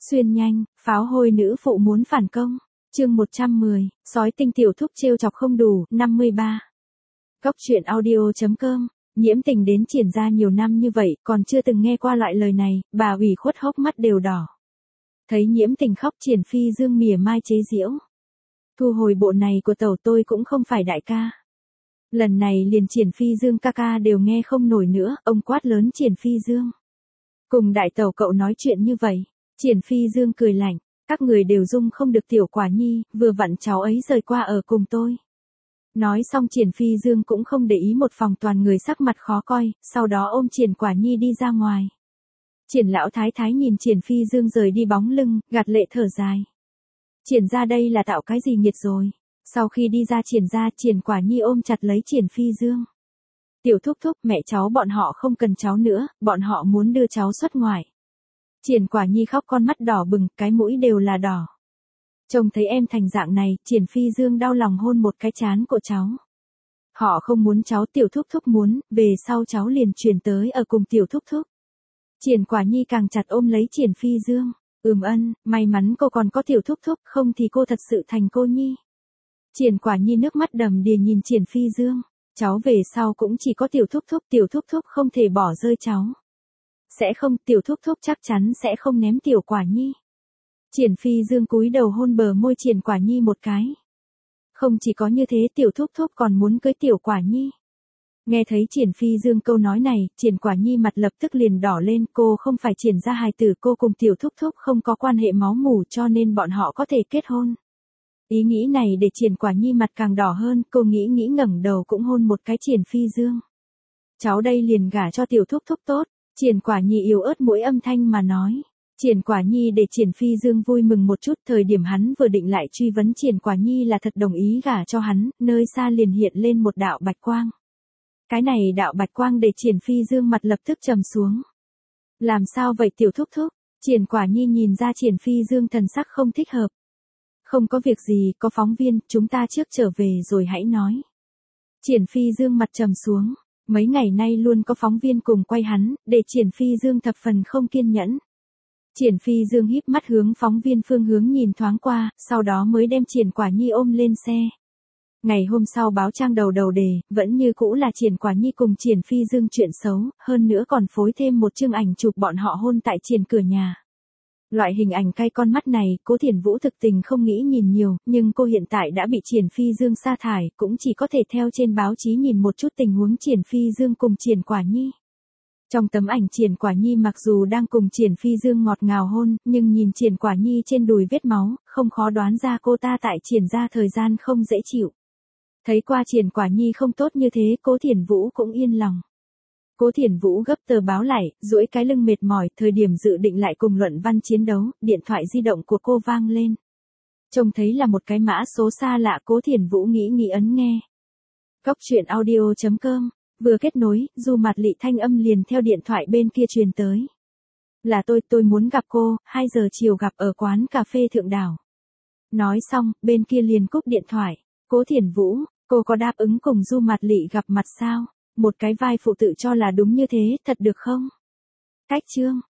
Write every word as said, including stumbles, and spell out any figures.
Xuyên nhanh, pháo hôi nữ phụ muốn phản công. Chương một trăm mười, sói tinh tiểu thúc trêu chọc không đủ, năm mươi ba. Góc truyện audio chấm com. Nhiễm Tình đến Triển gia nhiều năm như vậy, còn chưa từng nghe qua loại lời này, bà ủy khuất hốc mắt đều đỏ. Thấy Nhiễm Tình khóc, Triển Phi Dương mỉa mai chế giễu. Thu hồi bộ này của tẩu, tôi cũng không phải đại ca. Lần này liền Triển Phi Dương ca ca đều nghe không nổi nữa, ông quát lớn Triển Phi Dương. Cùng đại tẩu cậu nói chuyện như vậy. Triển Phi Dương cười lạnh, các người đều dung không được tiểu quả nhi, vừa vặn cháu ấy rời qua ở cùng tôi. Nói xong Triển Phi Dương cũng không để ý một phòng toàn người sắc mặt khó coi, sau đó ôm Triển Quả Nhi đi ra ngoài. Triển lão thái thái nhìn Triển Phi Dương rời đi bóng lưng, gạt lệ thở dài. Triển gia đây là tạo cái gì nghiệt rồi. Sau khi đi ra Triển gia, Triển Quả Nhi ôm chặt lấy Triển Phi Dương. Tiểu thúc thúc, mẹ cháu bọn họ không cần cháu nữa, bọn họ muốn đưa cháu xuất ngoại. Triển Quả Nhi khóc con mắt đỏ bừng, cái mũi đều là đỏ. Trông thấy em thành dạng này, Triển Phi Dương đau lòng hôn một cái trán của cháu. Họ không muốn cháu, tiểu thúc thúc muốn, về sau cháu liền chuyển tới ở cùng tiểu thúc thúc. Triển Quả Nhi càng chặt ôm lấy Triển Phi Dương. Ừm ân, may mắn cô còn có tiểu thúc thúc, không thì cô thật sự thành cô nhi. Triển Quả Nhi nước mắt đầm đìa nhìn Triển Phi Dương. Cháu về sau cũng chỉ có tiểu thúc thúc, tiểu thúc thúc không thể bỏ rơi cháu. Sẽ không, tiểu thúc thúc chắc chắn sẽ không ném tiểu Quả Nhi. Triển Phi Dương cúi đầu hôn bờ môi Triển Quả Nhi một cái. Không chỉ có như thế, tiểu thúc thúc còn muốn cưới tiểu Quả Nhi. Nghe thấy Triển Phi Dương câu nói này, Triển Quả Nhi mặt lập tức liền đỏ lên, cô không phải Triển gia hài tử, cô cùng tiểu thúc thúc không có quan hệ máu mủ cho nên bọn họ có thể kết hôn. Ý nghĩ này để Triển Quả Nhi mặt càng đỏ hơn, cô nghĩ nghĩ ngẩng đầu cũng hôn một cái Triển Phi Dương. Cháu đây liền gả cho tiểu thúc thúc tốt, Triển Quả Nhi yếu ớt mỗi âm thanh mà nói. Triển Quả Nhi để Triển Phi Dương vui mừng một chút, thời điểm hắn vừa định lại truy vấn Triển Quả Nhi là thật đồng ý gả cho hắn, nơi xa liền hiện lên một đạo bạch quang. Cái này đạo bạch quang để Triển Phi Dương mặt lập tức trầm xuống. Làm sao vậy tiểu thúc thúc? Triển Quả Nhi nhìn ra Triển Phi Dương thần sắc không thích hợp. Không có việc gì, có phóng viên, chúng ta trước trở về rồi hãy nói. Triển Phi Dương mặt trầm xuống, mấy ngày nay luôn có phóng viên cùng quay hắn, để Triển Phi Dương thập phần không kiên nhẫn. Triển Phi Dương híp mắt hướng phóng viên phương hướng nhìn thoáng qua, sau đó mới đem Triển Quả Nhi ôm lên xe. Ngày hôm sau báo trang đầu đầu đề, vẫn như cũ là Triển Quả Nhi cùng Triển Phi Dương chuyện xấu, hơn nữa còn phối thêm một chương ảnh chụp bọn họ hôn tại Triển cửa nhà. Loại hình ảnh cay con mắt này, Cố Thiển Vũ thực tình không nghĩ nhìn nhiều, nhưng cô hiện tại đã bị Triển Phi Dương sa thải, cũng chỉ có thể theo trên báo chí nhìn một chút tình huống Triển Phi Dương cùng Triển Quả Nhi. Trong tấm ảnh Triển Quả Nhi mặc dù đang cùng Triển Phi Dương ngọt ngào hôn, nhưng nhìn Triển Quả Nhi trên đùi vết máu, không khó đoán ra cô ta tại Triển gia thời gian không dễ chịu. Thấy qua Triển Quả Nhi không tốt như thế, Cố Thiển Vũ cũng yên lòng. Cố Thiển Vũ gấp tờ báo lại, duỗi cái lưng mệt mỏi, thời điểm dự định lại cùng luận văn chiến đấu, điện thoại di động của cô vang lên. Trông thấy là một cái mã số xa lạ, Cố Thiển Vũ nghĩ nghĩ ấn nghe. Góc truyện audio chấm com. Vừa kết nối, Du Mạt Lị thanh âm liền theo điện thoại bên kia truyền tới. Là tôi, tôi muốn gặp cô, hai giờ chiều gặp ở quán cà phê Thượng Đảo. Nói xong, bên kia liền cúp điện thoại. Cố Thiển Vũ, cô có đáp ứng cùng Du Mạt Lị gặp mặt sao? Một cái vai phụ tự cho là đúng như thế, thật được không? Cách chương.